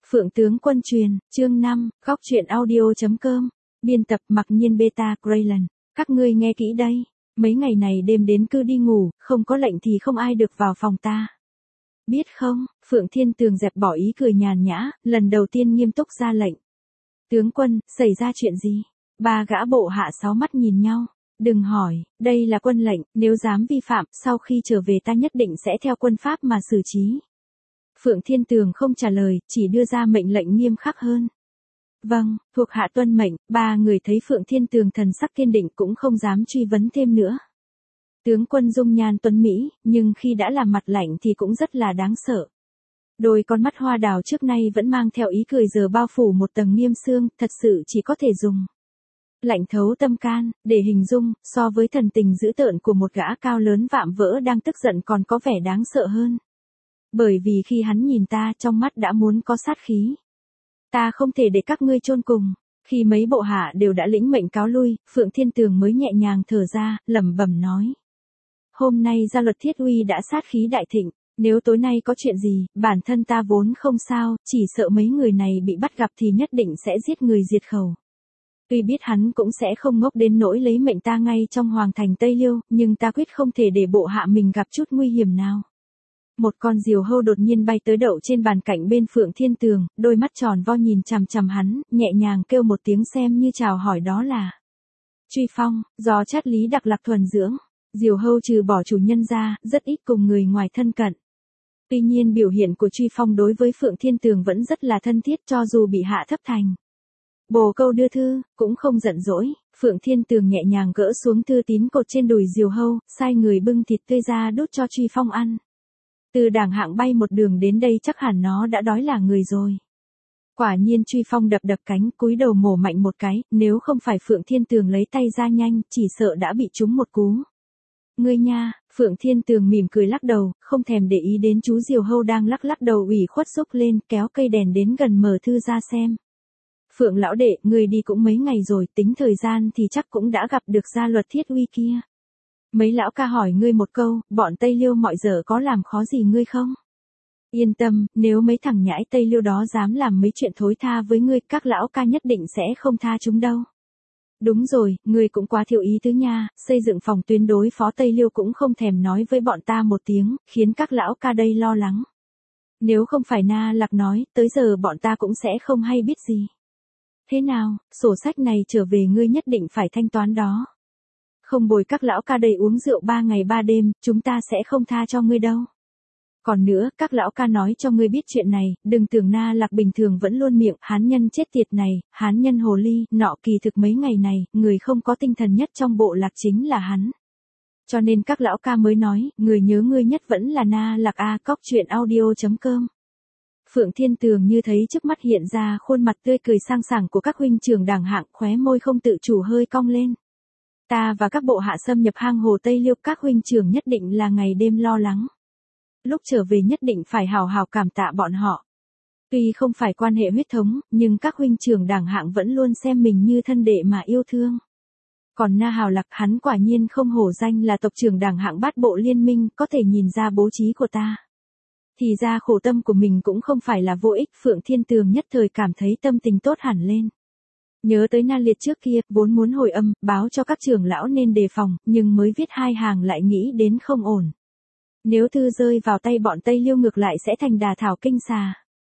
Phượng tướng quân truyền, chương 5, góc truyện audio.com, biên tập Mặc Nhiên Beta Graylan, các ngươi nghe kỹ đây, mấy ngày này đêm đến cứ đi ngủ, không có lệnh thì không ai được vào phòng ta. Biết không, Phượng Thiên Tường dẹp bỏ ý cười nhàn nhã, lần đầu tiên nghiêm túc ra lệnh. Tướng quân, xảy ra chuyện gì? Ba gã bộ hạ sáu mắt nhìn nhau. Đừng hỏi, đây là quân lệnh, nếu dám vi phạm, sau khi trở về ta nhất định sẽ theo quân pháp mà xử trí. Phượng Thiên Tường không trả lời, chỉ đưa ra mệnh lệnh nghiêm khắc hơn. Vâng, thuộc hạ tuân mệnh. Ba người thấy Phượng Thiên Tường thần sắc kiên định cũng không dám truy vấn thêm nữa. Tướng quân dung nhan tuấn Mỹ, nhưng khi đã làm mặt lạnh thì cũng rất là đáng sợ. Đôi con mắt hoa đào trước nay vẫn mang theo ý cười giờ bao phủ một tầng nghiêm xương, thật sự chỉ có thể dùng lạnh thấu tâm can, để hình dung, so với thần tình dữ tợn của một gã cao lớn vạm vỡ đang tức giận còn có vẻ đáng sợ hơn. Bởi vì khi hắn nhìn ta trong mắt đã muốn có sát khí. Ta không thể để các ngươi chôn cùng. Khi mấy bộ hạ đều đã lĩnh mệnh cáo lui, Phượng Thiên Tường mới nhẹ nhàng thở ra, lẩm bẩm nói. Hôm nay gia luật thiết uy đã sát khí đại thịnh, nếu tối nay có chuyện gì, bản thân ta vốn không sao, chỉ sợ mấy người này bị bắt gặp thì nhất định sẽ giết người diệt khẩu. Tuy biết hắn cũng sẽ không ngốc đến nỗi lấy mệnh ta ngay trong hoàng thành Tây Liêu, nhưng ta quyết không thể để bộ hạ mình gặp chút nguy hiểm nào. Một con diều hâu đột nhiên bay tới đậu trên bàn cạnh bên Phượng Thiên Tường, đôi mắt tròn vo nhìn chằm chằm hắn, nhẹ nhàng kêu một tiếng xem như chào hỏi đó là Truy Phong, do Trát Lý đặc lạc thuần dưỡng. Diều hâu trừ bỏ chủ nhân ra, rất ít cùng người ngoài thân cận. Tuy nhiên biểu hiện của Truy Phong đối với Phượng Thiên Tường vẫn rất là thân thiết cho dù bị hạ thấp thành bồ câu đưa thư, cũng không giận dỗi. Phượng Thiên Tường nhẹ nhàng gỡ xuống thư tín cột trên đùi diều hâu, sai người bưng thịt tươi ra đút cho Truy Phong ăn. Từ Đảng Hạng bay một đường đến đây chắc hẳn nó đã đói là người rồi. Quả nhiên Truy Phong đập cánh, cúi đầu mổ mạnh một cái, nếu không phải Phượng Thiên Tường lấy tay ra nhanh, chỉ sợ đã bị trúng một cú. Ngươi nha, Phượng Thiên Tường mỉm cười lắc đầu, không thèm để ý đến chú diều hâu đang lắc đầu ủy khuất xúc lên, kéo cây đèn đến gần mở thư ra xem. Phượng lão đệ, ngươi đi cũng mấy ngày rồi, tính thời gian thì chắc cũng đã gặp được gia luật thiết uy kia. Mấy lão ca hỏi ngươi một câu, bọn Tây Liêu mọi giờ có làm khó gì ngươi không? Yên tâm, nếu mấy thằng nhãi Tây Liêu đó dám làm mấy chuyện thối tha với ngươi, các lão ca nhất định sẽ không tha chúng đâu. Đúng rồi, ngươi cũng quá thiếu ý tứ nha, xây dựng phòng tuyến đối phó Tây Liêu cũng không thèm nói với bọn ta một tiếng, khiến các lão ca đây lo lắng. Nếu không phải Na Lạc nói, tới giờ bọn ta cũng sẽ không hay biết gì. Thế nào, sổ sách này trở về ngươi nhất định phải thanh toán đó. Không bồi các lão ca đây uống rượu 3 ngày 3 đêm, chúng ta sẽ không tha cho ngươi đâu. Còn nữa, các lão ca nói cho ngươi biết chuyện này, đừng tưởng Na Lạc bình thường vẫn luôn miệng, hán nhân chết tiệt này, hán nhân hồ ly, nọ kỳ thực mấy ngày này, người không có tinh thần nhất trong bộ lạc chính là hắn. Cho nên các lão ca mới nói, người nhớ ngươi nhất vẫn là Na Lạc a. Cóc truyện audio.com. Phượng Thiên Tường như thấy trước mắt hiện ra khuôn mặt tươi cười sang sảng của các huynh trưởng Đảng Hạng, khóe môi không tự chủ hơi cong lên. Ta và các bộ hạ xâm nhập hang hồ Tây Liêu, các huynh trưởng nhất định là ngày đêm lo lắng. Lúc trở về nhất định phải hào hào cảm tạ bọn họ. Tuy không phải quan hệ huyết thống, nhưng các huynh trưởng Đảng Hạng vẫn luôn xem mình như thân đệ mà yêu thương. Còn Na Hào Lạc, hắn quả nhiên không hổ danh là tộc trưởng Đảng Hạng bát bộ liên minh, có thể nhìn ra bố trí của ta. Thì ra khổ tâm của mình cũng không phải là vô ích. Phượng Thiên Tường nhất thời cảm thấy tâm tình tốt hẳn lên. Nhớ tới Na Liệt trước kia, vốn muốn hồi âm, báo cho các trưởng lão nên đề phòng, nhưng mới viết 2 hàng lại nghĩ đến không ổn. Nếu thư rơi vào tay bọn Tây Liêu ngược lại sẽ thành đà thảo kinh xà.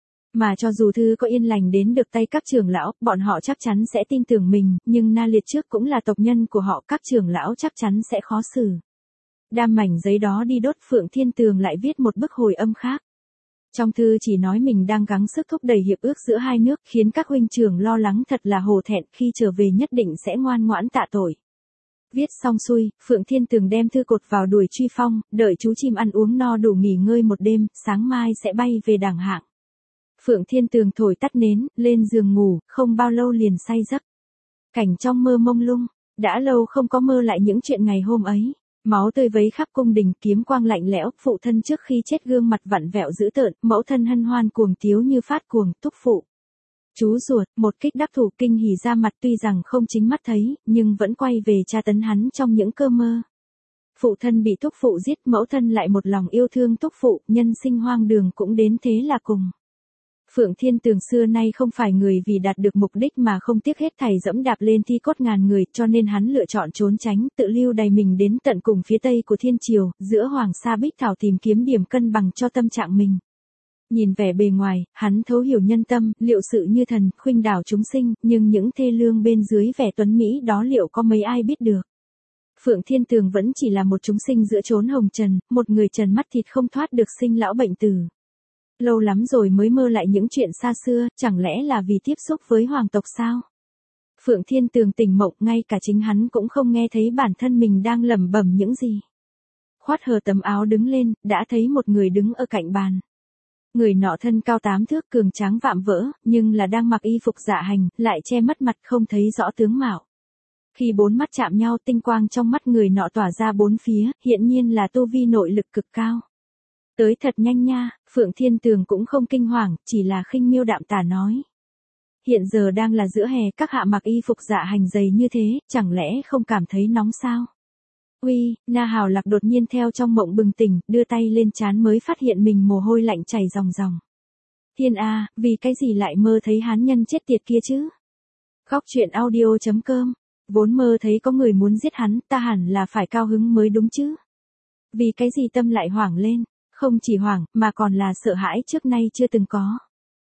Mà cho dù thư có yên lành đến được tay các trưởng lão, bọn họ chắc chắn sẽ tin tưởng mình, nhưng Na Liệt trước cũng là tộc nhân của họ, các trưởng lão chắc chắn sẽ khó xử. Đam mảnh giấy đó đi đốt. Phượng Thiên Tường lại viết một bức hồi âm khác. Trong thư chỉ nói mình đang gắng sức thúc đẩy hiệp ước giữa hai nước, khiến các huynh trưởng lo lắng thật là hổ thẹn, khi trở về nhất định sẽ ngoan ngoãn tạ tội. Viết xong xuôi, Phượng Thiên Tường đem thư cột vào đuổi Truy Phong, đợi chú chim ăn uống no đủ nghỉ ngơi một đêm, sáng mai sẽ bay về Đảng Hạng. Phượng Thiên Tường thổi tắt nến, lên giường ngủ, không bao lâu liền say giấc. Cảnh trong mơ mông lung, đã lâu không có mơ lại những chuyện ngày hôm ấy. Máu tươi vấy khắp cung đình, kiếm quang lạnh lẽo, phụ thân trước khi chết gương mặt vặn vẹo dữ tợn, mẫu thân hân hoan cuồng tiếu như phát cuồng, thúc phụ. Chú ruột, một kích đắc thủ kinh hỉ ra mặt, tuy rằng không chính mắt thấy, nhưng vẫn quay về tra tấn hắn trong những cơ mơ. Phụ thân bị thúc phụ giết, mẫu thân lại một lòng yêu thương thúc phụ, nhân sinh hoang đường cũng đến thế là cùng. Phượng Thiên Tường xưa nay không phải người vì đạt được mục đích mà không tiếc hết thảy dẫm đạp lên thi cốt ngàn người, cho nên hắn lựa chọn trốn tránh, tự lưu đày mình đến tận cùng phía tây của thiên triều, giữa Hoàng Sa Bích Thảo tìm kiếm điểm cân bằng cho tâm trạng mình. Nhìn vẻ bề ngoài, hắn thấu hiểu nhân tâm, liệu sự như thần, khuynh đảo chúng sinh, nhưng những thê lương bên dưới vẻ tuấn mỹ đó liệu có mấy ai biết được. Phượng Thiên Tường vẫn chỉ là một chúng sinh giữa chốn hồng trần, một người trần mắt thịt không thoát được sinh lão bệnh tử. Lâu lắm rồi mới mơ lại những chuyện xa xưa, chẳng lẽ là vì tiếp xúc với hoàng tộc sao? Phượng Thiên Tường tỉnh mộng, ngay cả chính hắn cũng không nghe thấy bản thân mình đang lẩm bẩm những gì. Khoát hờ tấm áo đứng lên, đã thấy một người đứng ở cạnh bàn. Người nọ thân cao 8 thước, cường tráng vạm vỡ, nhưng là đang mặc y phục dạ hành, lại che mất mặt không thấy rõ tướng mạo. Khi bốn mắt chạm nhau, tinh quang trong mắt người nọ tỏa ra bốn phía, hiện nhiên là tu vi nội lực cực cao. Tới thật nhanh nha, Phượng Thiên Tường cũng không kinh hoàng, chỉ là khinh miêu đạm tả nói. Hiện giờ đang là giữa hè, các hạ mặc y phục dạ hành dày như thế, chẳng lẽ không cảm thấy nóng sao? Uy, Na Hào Lạc đột nhiên theo trong mộng bừng tỉnh, đưa tay lên trán mới phát hiện mình mồ hôi lạnh chảy ròng ròng. Thiên A, vì cái gì lại mơ thấy hán nhân chết tiệt kia chứ? Góc truyện audio.com, vốn mơ thấy có người muốn giết hắn, ta hẳn là phải cao hứng mới đúng chứ? Vì cái gì tâm lại hoảng lên, không chỉ hoảng, mà còn là sợ hãi trước nay chưa từng có.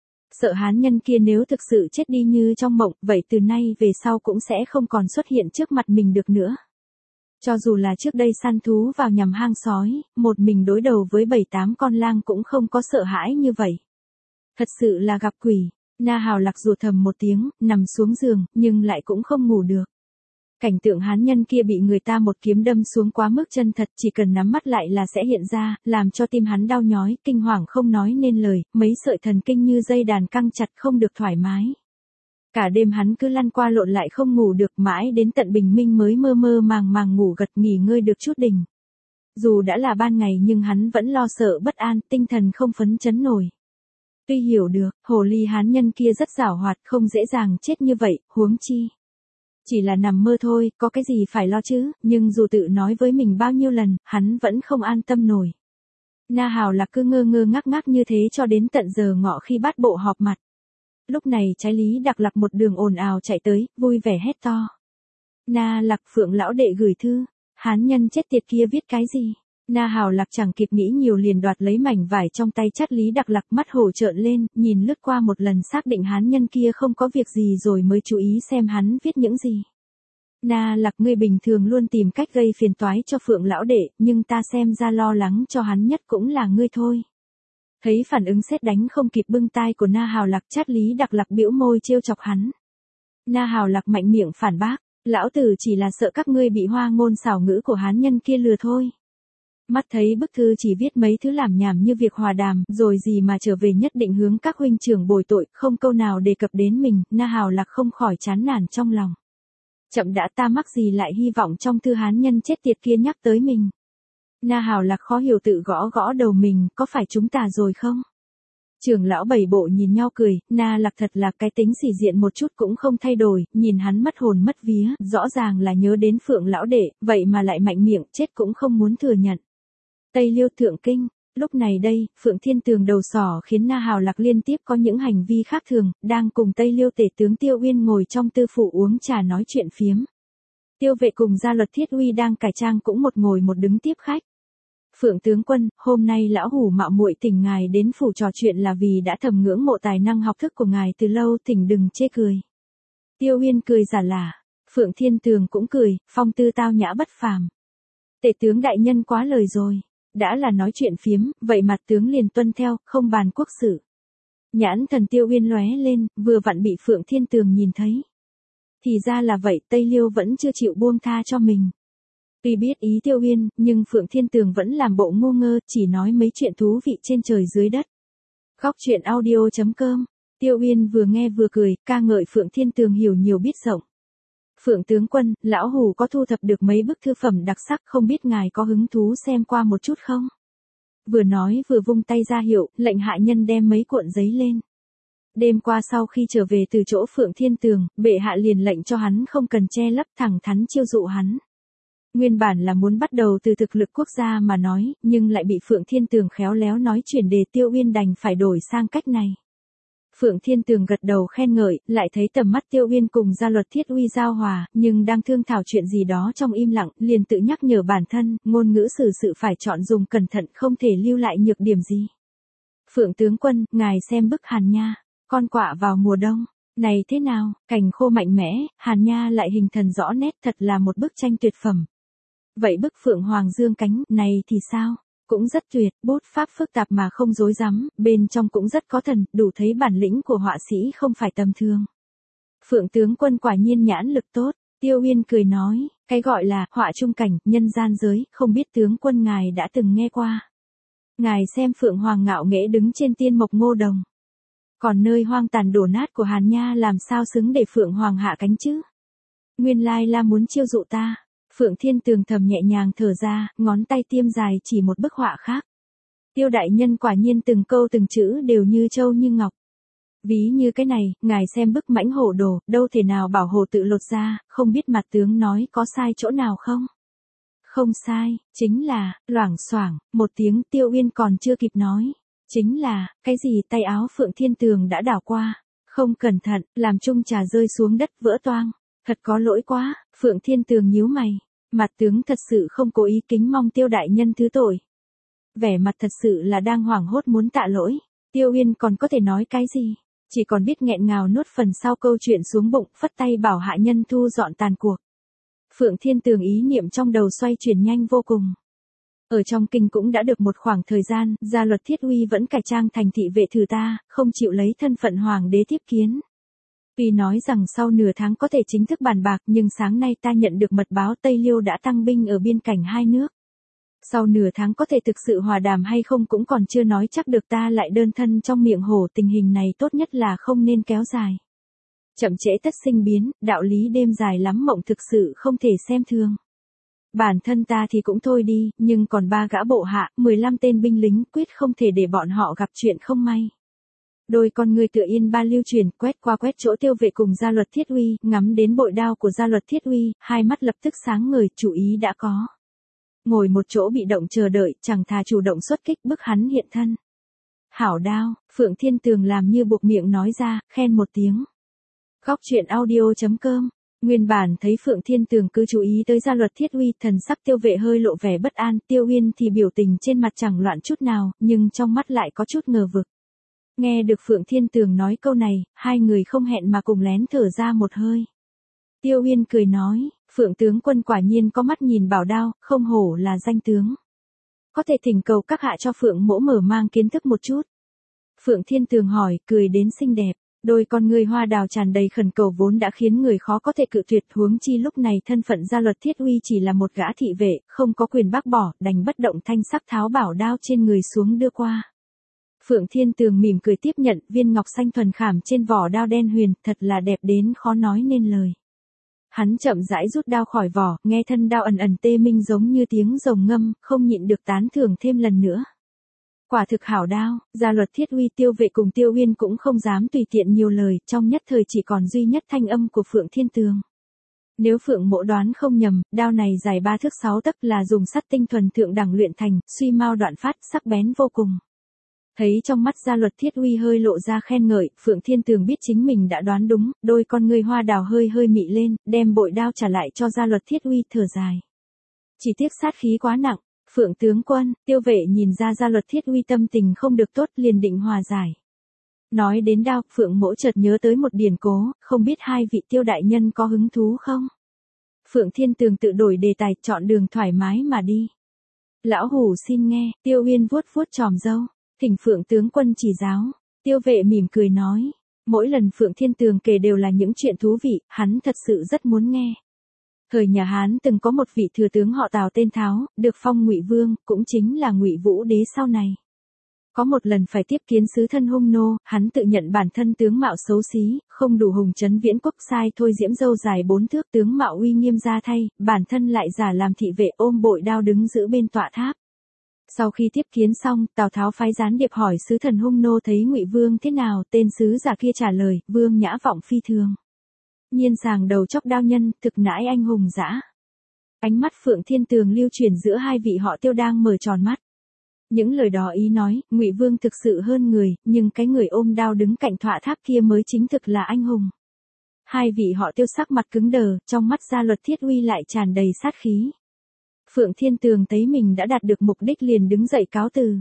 Sợ hán nhân kia nếu thực sự chết đi như trong mộng, vậy từ nay về sau cũng sẽ không còn xuất hiện trước mặt mình được nữa. Cho dù là trước đây săn thú vào nhằm hang sói, một mình đối đầu với 7-8 con lang cũng không có sợ hãi như vậy. Thật sự là gặp quỷ. Na Hào Lạc rủa thầm một tiếng, nằm xuống giường, nhưng lại cũng không ngủ được. Cảnh tượng hán nhân kia bị người ta một kiếm đâm xuống quá mức chân thật, chỉ cần nắm mắt lại là sẽ hiện ra, làm cho tim hắn đau nhói, kinh hoàng không nói nên lời, mấy sợi thần kinh như dây đàn căng chặt không được thoải mái. Cả đêm hắn cứ lăn qua lộn lại không ngủ được, mãi đến tận bình minh mới mơ mơ màng màng ngủ gật, nghỉ ngơi được chút đỉnh. Dù đã là ban ngày nhưng hắn vẫn lo sợ bất an, tinh thần không phấn chấn nổi. Tuy hiểu được, hồ ly hán nhân kia rất giảo hoạt, không dễ dàng chết như vậy, huống chi. Chỉ là nằm mơ thôi, có cái gì phải lo chứ, nhưng dù tự nói với mình bao nhiêu lần, hắn vẫn không an tâm nổi. Na Hào Lạc cứ ngơ ngơ ngác ngác như thế cho đến tận giờ ngọ khi bát bộ họp mặt. Lúc này trái Lý Đặc Lạc một đường ồn ào chạy tới, vui vẻ hét to. Na Lạc, Phượng lão đệ gửi thư, hán nhân chết tiệt kia viết cái gì? Na Hào Lạc chẳng kịp nghĩ nhiều liền đoạt lấy mảnh vải trong tay chắt Lý Đặc Lạc, mắt hổ trợn lên, nhìn lướt qua một lần xác định hán nhân kia không có việc gì rồi mới chú ý xem hắn viết những gì. Na Lạc, ngươi bình thường luôn tìm cách gây phiền toái cho Phượng lão đệ, nhưng ta xem ra lo lắng cho hắn nhất cũng là ngươi thôi. Thấy phản ứng sét đánh không kịp bưng tai của Na Hào Lạc, chát Lý Đặc Lạc bĩu môi trêu chọc hắn. Na Hào Lạc mạnh miệng phản bác, lão tử chỉ là sợ các ngươi bị hoa ngôn xảo ngữ của hán nhân kia lừa thôi. Mắt thấy bức thư chỉ viết mấy thứ làm nhảm như việc hòa đàm, rồi gì mà trở về nhất định hướng các huynh trưởng bồi tội, không câu nào đề cập đến mình, Na Hào Lạc không khỏi chán nản trong lòng. Chậm đã, ta mắc gì lại hy vọng trong thư hán nhân chết tiệt kia nhắc tới mình. Na Hào Lạc khó hiểu tự gõ gõ đầu mình, có phải chúng ta rồi không? Trưởng lão bảy bộ nhìn nhau cười, Na Lạc thật là cái tính xỉ diện một chút cũng không thay đổi, nhìn hắn mất hồn mất vía, rõ ràng là nhớ đến Phượng lão đệ, vậy mà lại mạnh miệng, chết cũng không muốn thừa nhận. Tây Liêu Thượng Kinh, lúc này đây, Phượng Thiên Tường đầu sỏ khiến Na Hào Lạc liên tiếp có những hành vi khác thường, đang cùng Tây Liêu tể tướng Tiêu Uyên ngồi trong tư phủ uống trà nói chuyện phiếm. Tiêu Vệ cùng gia luật Thiết Uy đang cải trang cũng một ngồi một đứng tiếp khách. Phượng tướng quân, hôm nay lão hủ mạo muội thỉnh ngài đến phủ trò chuyện là vì đã thầm ngưỡng mộ tài năng học thức của ngài từ lâu, thỉnh đừng chê cười. Tiêu Uyên cười giả lả, Phượng Thiên Tường cũng cười, phong tư tao nhã bất phàm. Tể tướng đại nhân quá lời rồi, đã là nói chuyện phiếm, vậy mặt tướng liền tuân theo, không bàn quốc sự. Nhãn thần Tiêu Uyên lóe lên, vừa vặn bị Phượng Thiên Tường nhìn thấy. Thì ra là vậy, Tây Liêu vẫn chưa chịu buông tha cho mình. Tuy biết ý Tiêu Uyên, nhưng Phượng Thiên Tường vẫn làm bộ ngu ngơ, chỉ nói mấy chuyện thú vị trên trời dưới đất. Góc truyện audio.com, Tiêu Uyên vừa nghe vừa cười, ca ngợi Phượng Thiên Tường hiểu nhiều biết rộng. Phượng tướng quân, lão hủ có thu thập được mấy bức thư phẩm đặc sắc, không biết ngài có hứng thú xem qua một chút không? Vừa nói vừa vung tay ra hiệu, lệnh hạ nhân đem mấy cuộn giấy lên. Đêm qua sau khi trở về từ chỗ Phượng Thiên Tường, bệ hạ liền lệnh cho hắn không cần che lấp, thẳng thắn chiêu dụ hắn. Nguyên bản là muốn bắt đầu từ thực lực quốc gia mà nói, nhưng lại bị Phượng Thiên Tường khéo léo nói chuyển đề, Tiêu Uyên đành phải đổi sang cách này. Phượng Thiên Tường gật đầu khen ngợi, lại thấy tầm mắt Tiêu Uyên cùng Gia Luật Thiết Uy giao hòa, nhưng đang thương thảo chuyện gì đó trong im lặng, liền tự nhắc nhở bản thân, ngôn ngữ xử sự phải chọn dùng cẩn thận, không thể lưu lại nhược điểm gì. Phượng tướng quân, ngài xem bức Hàn Nha, con quạ vào mùa đông, này thế nào, cảnh khô mạnh mẽ, Hàn Nha lại hình thần rõ nét, thật là một bức tranh tuyệt phẩm. Vậy bức Phượng Hoàng dương cánh, này thì sao? Cũng rất tuyệt, bút pháp phức tạp mà không rối rắm, bên trong cũng rất có thần, đủ thấy bản lĩnh của họa sĩ không phải tầm thường. Phượng tướng quân quả nhiên nhãn lực tốt, Tiêu Uyên cười nói, cái gọi là họa trung cảnh, nhân gian giới, không biết tướng quân ngài đã từng nghe qua. Ngài xem Phượng Hoàng ngạo nghễ đứng trên tiên mộc ngô đồng. Còn nơi hoang tàn đổ nát của Hàn Nha làm sao xứng để Phượng Hoàng hạ cánh chứ? Nguyên lai là muốn chiêu dụ ta. Phượng Thiên Tường thầm nhẹ nhàng thở ra, ngón tay tiêm dài chỉ một bức họa khác. Tiêu đại nhân quả nhiên từng câu từng chữ đều như châu như ngọc. Ví như cái này, ngài xem bức mãnh hổ đồ, đâu thể nào bảo hổ tự lột ra, không biết mặt tướng nói có sai chỗ nào không? Không sai, chính là, loảng xoảng, một tiếng Tiêu Uyên còn chưa kịp nói. Chính là, cái gì tay áo Phượng Thiên Tường đã đảo qua. Không cẩn thận, làm chung trà rơi xuống đất vỡ toang. Thật có lỗi quá, Phượng Thiên Tường nhíu mày. Mặt tướng thật sự không cố ý, kính mong Tiêu đại nhân thứ tội. Vẻ mặt thật sự là đang hoảng hốt muốn tạ lỗi. Tiêu Uyên còn có thể nói cái gì? Chỉ còn biết nghẹn ngào nuốt phần sau câu chuyện xuống bụng, phất tay bảo hạ nhân thu dọn tàn cuộc. Phượng Thiên Tường ý niệm trong đầu xoay chuyển nhanh vô cùng. Ở trong kinh cũng đã được một khoảng thời gian, Gia Luật Thiết Uy vẫn cải trang thành thị vệ thử ta, không chịu lấy thân phận hoàng đế tiếp kiến. Tuy nói rằng sau nửa tháng có thể chính thức bàn bạc, nhưng sáng nay ta nhận được mật báo Tây Liêu đã tăng binh ở biên cảnh hai nước. Sau nửa tháng có thể thực sự hòa đàm hay không cũng còn chưa nói chắc được, ta lại đơn thân trong miệng hổ, tình hình này tốt nhất là không nên kéo dài. Chậm trễ tất sinh biến, đạo lý đêm dài lắm mộng thực sự không thể xem thường. Bản thân ta thì cũng thôi đi, nhưng còn 3 gã bộ hạ, 15 tên binh lính, quyết không thể để bọn họ gặp chuyện không may. Đôi con người tựa yên ba lưu truyền, quét qua quét chỗ Tiêu vệ cùng Gia Luật Thiết Uy, ngắm đến bội đao của Gia Luật Thiết Uy, hai mắt lập tức sáng ngời, chủ ý đã có. Ngồi một chỗ bị động chờ đợi, chẳng thà chủ động xuất kích bức hắn hiện thân. Hảo đao, Phượng Thiên Tường làm như buộc miệng nói ra, khen một tiếng. Góc truyện audio.com. Nguyên bản thấy Phượng Thiên Tường cứ chú ý tới Gia Luật Thiết Uy, thần sắc Tiêu vệ hơi lộ vẻ bất an, Tiêu Uyên thì biểu tình trên mặt chẳng loạn chút nào, nhưng trong mắt lại có chút ngờ vực. Nghe được Phượng Thiên Tường nói câu này, hai người không hẹn mà cùng lén thở ra một hơi. Tiêu Uyên cười nói, Phượng tướng quân quả nhiên có mắt nhìn bảo đao, không hổ là danh tướng. Có thể thỉnh cầu các hạ cho Phượng mỗ mở mang kiến thức một chút. Phượng Thiên Tường hỏi, cười đến xinh đẹp. Đôi con người hoa đào tràn đầy khẩn cầu vốn đã khiến người khó có thể cự tuyệt, huống chi lúc này thân phận Gia Luật Thiết Uy chỉ là một gã thị vệ, không có quyền bác bỏ, đành bất động thanh sắc tháo bảo đao trên người xuống đưa qua. Phượng Thiên Tường mỉm cười tiếp nhận, viên ngọc xanh thuần khảm trên vỏ đao đen huyền, thật là đẹp đến khó nói nên lời. Hắn chậm rãi rút đao khỏi vỏ, nghe thân đao ẩn ẩn tê minh giống như tiếng rồng ngâm, không nhịn được tán thưởng thêm lần nữa. Quả thực hảo đao, Gia Luật Thiết Uy, Tiêu vệ cùng Tiêu Uyên cũng không dám tùy tiện nhiều lời, trong nhất thời chỉ còn duy nhất thanh âm của Phượng Thiên Tường. Nếu Phượng mỗ đoán không nhầm, đao này dài 3 thước 6 tấc là dùng sắt tinh thuần thượng đẳng luyện thành, suy mau đoạn phát, sắc bén vô cùng. Thấy trong mắt Gia Luật Thiết Uy hơi lộ ra khen ngợi, Phượng Thiên Tường biết chính mình đã đoán đúng, đôi con người hoa đào hơi hơi mị lên, đem bội đao trả lại cho Gia Luật Thiết Uy, thở dài. Chỉ tiếc sát khí quá nặng. Phượng tướng quân, Tiêu vệ nhìn ra Gia Luật Thiết Uy tâm tình không được tốt, liền định hòa giải. Nói đến đao, Phượng mỗ chợt nhớ tới một điển cố, không biết hai vị Tiêu đại nhân có hứng thú không? Phượng Thiên Tường tự đổi đề tài, chọn đường thoải mái mà đi. Lão hủ xin nghe, Tiêu Uyên vuốt vuốt chòm râu, thỉnh Phượng tướng quân chỉ giáo. Tiêu vệ mỉm cười nói, mỗi lần Phượng Thiên Tường kể đều là những chuyện thú vị, hắn thật sự rất muốn nghe. Thời nhà Hán từng có một vị thừa tướng họ Tào tên Tháo, được phong Ngụy Vương, cũng chính là Ngụy Vũ đế sau này. Có một lần phải tiếp kiến sứ thân hung nô, hắn tự nhận bản thân tướng mạo xấu xí, không đủ hùng trấn viễn quốc, sai thôi diễm dâu dài 4 thước, tướng mạo uy nghiêm ra thay, bản thân lại giả làm thị vệ ôm bội đao đứng giữ bên tọa tháp. Sau khi tiếp kiến xong, Tào Tháo phái gián điệp hỏi sứ thần hung nô thấy Ngụy Vương thế nào, tên sứ giả kia trả lời, Vương nhã vọng phi thường. Nhiên sàng đầu chóc đao nhân, thực nãi anh hùng dã. Ánh mắt Phượng Thiên Tường lưu chuyển giữa hai vị họ Tiêu đang mở tròn mắt. Những lời đó ý nói, Ngụy Vương thực sự hơn người, nhưng cái người ôm đao đứng cạnh tọa tháp kia mới chính thực là anh hùng. Hai vị họ Tiêu sắc mặt cứng đờ, trong mắt Gia Luật Thiết Uy lại tràn đầy sát khí. Phượng Thiên Tường thấy mình đã đạt được mục đích liền đứng dậy cáo từ.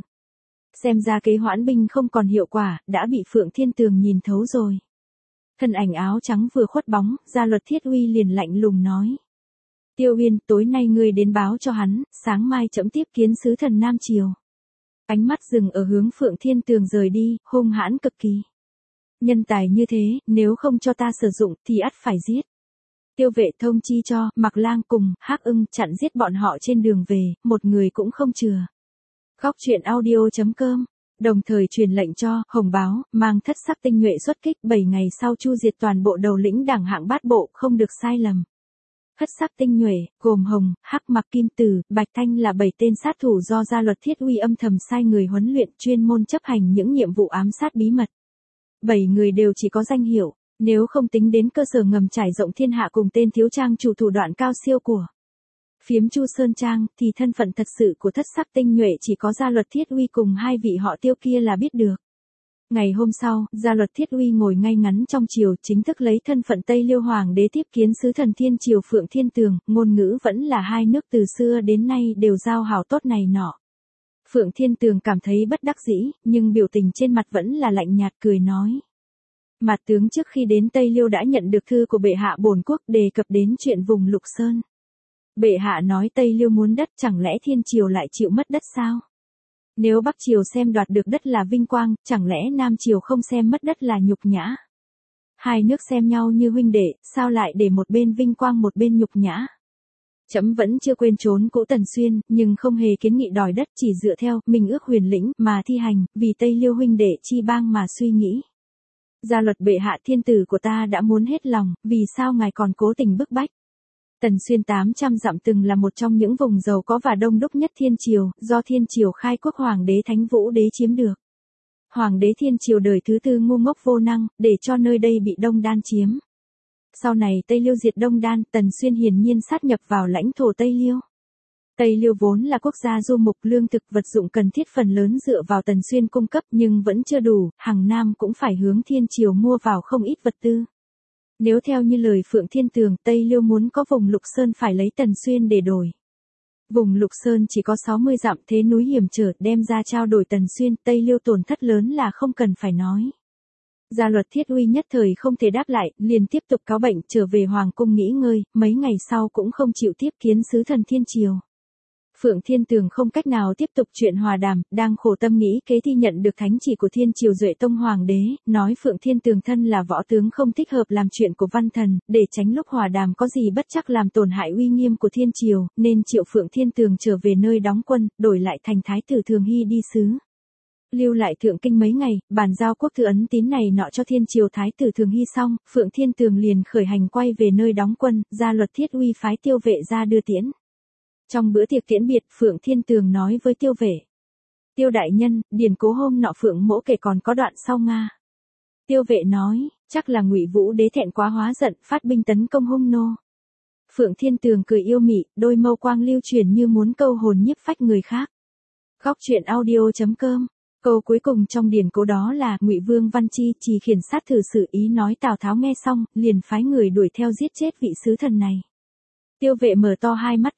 Xem ra kế hoãn binh không còn hiệu quả, đã bị Phượng Thiên Tường nhìn thấu rồi. Thân ảnh áo trắng vừa khuất bóng, Gia Luật Thiết Uy liền lạnh lùng nói. Tiêu Uyên, tối nay ngươi đến báo cho hắn, sáng mai trẫm tiếp kiến sứ thần Nam Triều. Ánh mắt dừng ở hướng Phượng Thiên Tường rời đi, hung hãn cực kỳ. Nhân tài như thế, nếu không cho ta sử dụng thì ắt phải giết. Tiêu Vệ thông chi cho Mạc Lang cùng Hắc Ưng chặn giết bọn họ trên đường về, một người cũng không chừa. Góc truyện audio.com đồng thời truyền lệnh cho Hồng Báo mang thất sắc tinh nhuệ xuất kích 7 ngày sau chu diệt toàn bộ đầu lĩnh đảng hạng bát bộ, không được sai lầm. Thất sắc tinh nhuệ gồm Hồng, Hắc, Mạc, Kim Tử, Bạch Thanh là 7 tên sát thủ do Gia Luật Thiết Uy âm thầm sai người huấn luyện chuyên môn chấp hành những nhiệm vụ ám sát bí mật. 7 người đều chỉ có danh hiệu, nếu không tính đến cơ sở ngầm trải rộng thiên hạ cùng tên thiếu trang chủ thủ đoạn cao siêu của Phiếm Chu Sơn Trang, thì thân phận thật sự của thất sắc tinh nhuệ chỉ có Gia Luật Thiết Uy cùng hai vị họ Tiêu kia là biết được. Ngày hôm sau, Gia Luật Thiết Uy ngồi ngay ngắn trong triều, chính thức lấy thân phận Tây Liêu Hoàng đế tiếp kiến sứ thần Thiên Triều Phượng Thiên Tường, ngôn ngữ vẫn là hai nước từ xưa đến nay đều giao hảo tốt này nọ. Phượng Thiên Tường cảm thấy bất đắc dĩ, nhưng biểu tình trên mặt vẫn là lạnh nhạt cười nói. Mạt tướng trước khi đến Tây Liêu đã nhận được thư của bệ hạ bổn quốc đề cập đến chuyện vùng Lục Sơn. Bệ hạ nói Tây Liêu muốn đất, chẳng lẽ Thiên Triều lại chịu mất đất sao? Nếu Bắc Triều xem đoạt được đất là vinh quang, chẳng lẽ Nam Triều không xem mất đất là nhục nhã? Hai nước xem nhau như huynh đệ, sao lại để một bên vinh quang một bên nhục nhã? Trẫm vẫn chưa quên trốn cũ Tần Xuyên, nhưng không hề kiến nghị đòi đất, chỉ dựa theo Minh ước huyền lĩnh mà thi hành, vì Tây Liêu huynh đệ chi bang mà suy nghĩ. Gia luật bệ hạ, thiên tử của ta đã muốn hết lòng, vì sao ngài còn cố tình bức bách? Tần Xuyên 800 dặm từng là một trong những vùng giàu có và đông đúc nhất Thiên Triều, do Thiên Triều khai quốc Hoàng đế Thánh Vũ Đế chiếm được. Hoàng đế Thiên Triều đời thứ tư ngu ngốc vô năng, để cho nơi đây bị Đông Đan chiếm. Sau này Tây Liêu diệt Đông Đan, Tần Xuyên hiển nhiên sát nhập vào lãnh thổ Tây Liêu. Tây Liêu vốn là quốc gia du mục, lương thực vật dụng cần thiết phần lớn dựa vào Tần Xuyên cung cấp nhưng vẫn chưa đủ, hàng năm cũng phải hướng Thiên Triều mua vào không ít vật tư. Nếu theo như lời Phượng Thiên Tường, Tây Liêu muốn có vùng Lục Sơn phải lấy Tần Xuyên để đổi. Vùng Lục Sơn chỉ có 60 dặm, thế núi hiểm trở, đem ra trao đổi Tần Xuyên, Tây Liêu tổn thất lớn là không cần phải nói. Gia luật Thiết Uy nhất thời không thể đáp lại, liền tiếp tục cáo bệnh trở về Hoàng cung nghỉ ngơi, mấy ngày sau cũng không chịu tiếp kiến sứ thần Thiên Triều. Phượng Thiên Tường không cách nào tiếp tục chuyện hòa đàm, đang khổ tâm nghĩ kế thì nhận được thánh chỉ của Thiên Triều Duệ Tông Hoàng đế, nói Phượng Thiên Tường thân là võ tướng không thích hợp làm chuyện của văn thần, để tránh lúc hòa đàm có gì bất chắc làm tổn hại uy nghiêm của Thiên Triều, nên triệu Phượng Thiên Tường trở về nơi đóng quân, đổi lại thành Thái tử Thường Hy đi sứ. Lưu lại Thượng Kinh mấy ngày, bàn giao quốc thư ấn tín này nọ cho Thiên Triều Thái tử Thường Hy xong, Phượng Thiên Tường liền khởi hành quay về nơi đóng quân, Gia luật Thiết Uy phái Tiêu Vệ ra đưa tiễn. Trong bữa tiệc tiễn biệt, Phượng Thiên Tường nói với Tiêu Vệ. Tiêu đại nhân, điển cố hôm nọ Phượng mỗ kể còn có đoạn sau Nga. Tiêu Vệ nói, chắc là Ngụy Vũ Đế thẹn quá hóa giận, phát binh tấn công hung nô. Phượng Thiên Tường cười yêu mị, đôi mâu quang lưu truyền như muốn câu hồn nhiếp phách người khác. Góc truyện audio.com. Câu cuối cùng trong điển cố đó là Ngụy Vương Văn Chi chỉ khiển sát thử sự ý nói Tào Tháo nghe xong, liền phái người đuổi theo giết chết vị sứ thần này. Tiêu Vệ mở to hai mắt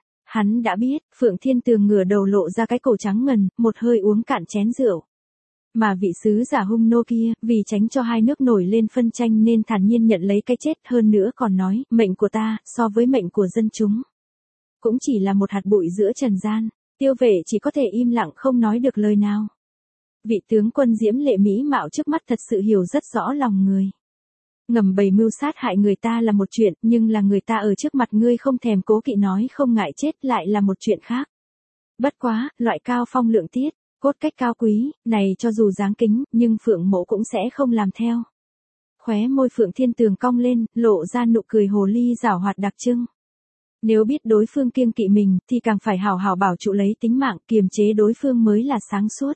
hắn đã biết. Phượng Thiên Tường ngửa đầu lộ ra cái cổ trắng ngần, một hơi uống cạn chén rượu. Mà vị sứ giả hung nô kia, vì tránh cho hai nước nổi lên phân tranh nên thản nhiên nhận lấy cái chết, hơn nữa còn nói, mệnh của ta, so với mệnh của dân chúng, cũng chỉ là một hạt bụi giữa trần gian. Tiêu Vệ chỉ có thể im lặng không nói được lời nào. Vị tướng quân diễm lệ mỹ mạo trước mắt thật sự hiểu rất rõ lòng người. Ngầm bày mưu sát hại người ta là một chuyện, nhưng là người ta ở trước mặt ngươi không thèm cố kỵ nói không ngại chết lại là một chuyện khác. Bất quá, loại cao phong lượng tiết, cốt cách cao quý, này cho dù dáng kính, nhưng Phượng mỗ cũng sẽ không làm theo. Khóe môi Phượng Thiên Tường cong lên, lộ ra nụ cười hồ ly giảo hoạt đặc trưng. Nếu biết đối phương kiêng kỵ mình, thì càng phải hảo hảo bảo trụ lấy tính mạng, kiềm chế đối phương mới là sáng suốt.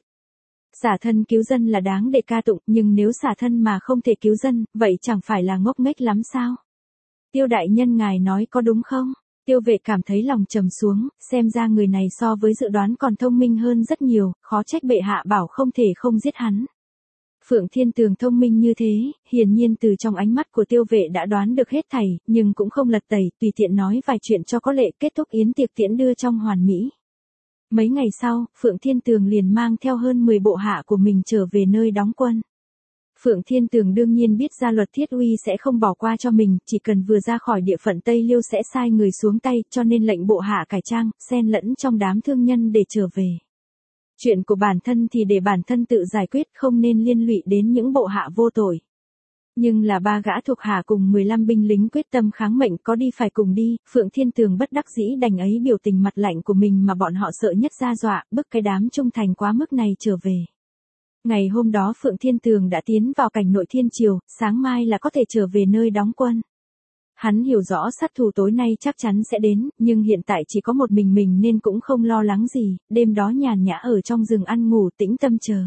Xả thân cứu dân là đáng để ca tụng, nhưng nếu xả thân mà không thể cứu dân, vậy chẳng phải là ngốc nghếch lắm sao? Tiêu đại nhân ngài nói có đúng không? Tiêu Vệ cảm thấy lòng trầm xuống, xem ra người này so với dự đoán còn thông minh hơn rất nhiều, khó trách bệ hạ bảo không thể không giết hắn. Phượng Thiên Tường thông minh như thế, hiển nhiên từ trong ánh mắt của Tiêu Vệ đã đoán được hết thảy, nhưng cũng không lật tẩy, tùy tiện nói vài chuyện cho có lệ, kết thúc yến tiệc tiễn đưa trong hoàn mỹ. Mấy ngày sau, Phượng Thiên Tường liền mang theo hơn 10 bộ hạ của mình trở về nơi đóng quân. Phượng Thiên Tường đương nhiên biết gia luật Thiết Uy sẽ không bỏ qua cho mình, chỉ cần vừa ra khỏi địa phận Tây Liêu sẽ sai người xuống tay, cho nên lệnh bộ hạ cải trang, xen lẫn trong đám thương nhân để trở về. Chuyện của bản thân thì để bản thân tự giải quyết, không nên liên lụy đến những bộ hạ vô tội. Nhưng là 3 gã thuộc hạ cùng 15 binh lính quyết tâm kháng mệnh có đi phải cùng đi, Phượng Thiên Tường bất đắc dĩ đành ấy biểu tình mặt lạnh của mình mà bọn họ sợ nhất ra dọa, bức cái đám trung thành quá mức này trở về. Ngày hôm đó Phượng Thiên Tường đã tiến vào cảnh nội thiên triều, sáng mai là có thể trở về nơi đóng quân. Hắn hiểu rõ sát thủ tối nay chắc chắn sẽ đến, nhưng hiện tại chỉ có một mình nên cũng không lo lắng gì, đêm đó nhàn nhã ở trong rừng ăn ngủ tĩnh tâm chờ.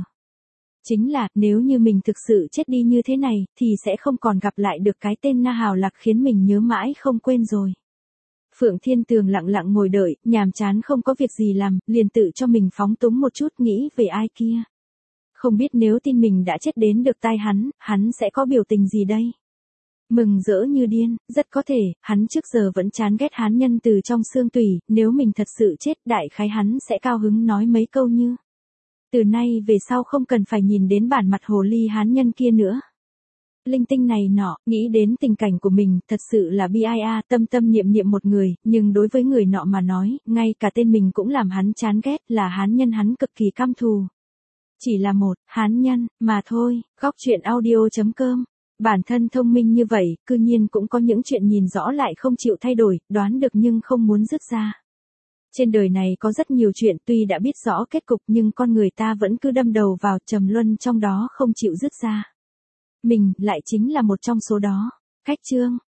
Chính là, nếu như mình thực sự chết đi như thế này, thì sẽ không còn gặp lại được cái tên Na Hào Lạc khiến mình nhớ mãi không quên rồi. Phượng Thiên Tường lặng lặng ngồi đợi, nhàm chán không có việc gì làm, liền tự cho mình phóng túng một chút nghĩ về ai kia. Không biết nếu tin mình đã chết đến được tai hắn sẽ có biểu tình gì đây? Mừng rỡ như điên, rất có thể, hắn trước giờ vẫn chán ghét hán nhân từ trong xương tủy, nếu mình thật sự chết đại khái hắn sẽ cao hứng nói mấy câu như. Từ nay về sau không cần phải nhìn đến bản mặt hồ ly hán nhân kia nữa. Linh tinh này nọ, nghĩ đến tình cảnh của mình, thật sự là bi ai a, tâm tâm niệm niệm một người, nhưng đối với người nọ mà nói, ngay cả tên mình cũng làm hắn chán ghét, là hán nhân hắn cực kỳ căm thù. Chỉ là một, hán nhân, mà thôi, góc chuyện audio.com. Bản thân thông minh như vậy, cư nhiên cũng có những chuyện nhìn rõ lại không chịu thay đổi, đoán được nhưng không muốn dứt ra. Trên đời này có rất nhiều chuyện tuy đã biết rõ kết cục nhưng con người ta vẫn cứ đâm đầu vào trầm luân trong đó không chịu dứt ra. Mình lại chính là một trong số đó. Cách chương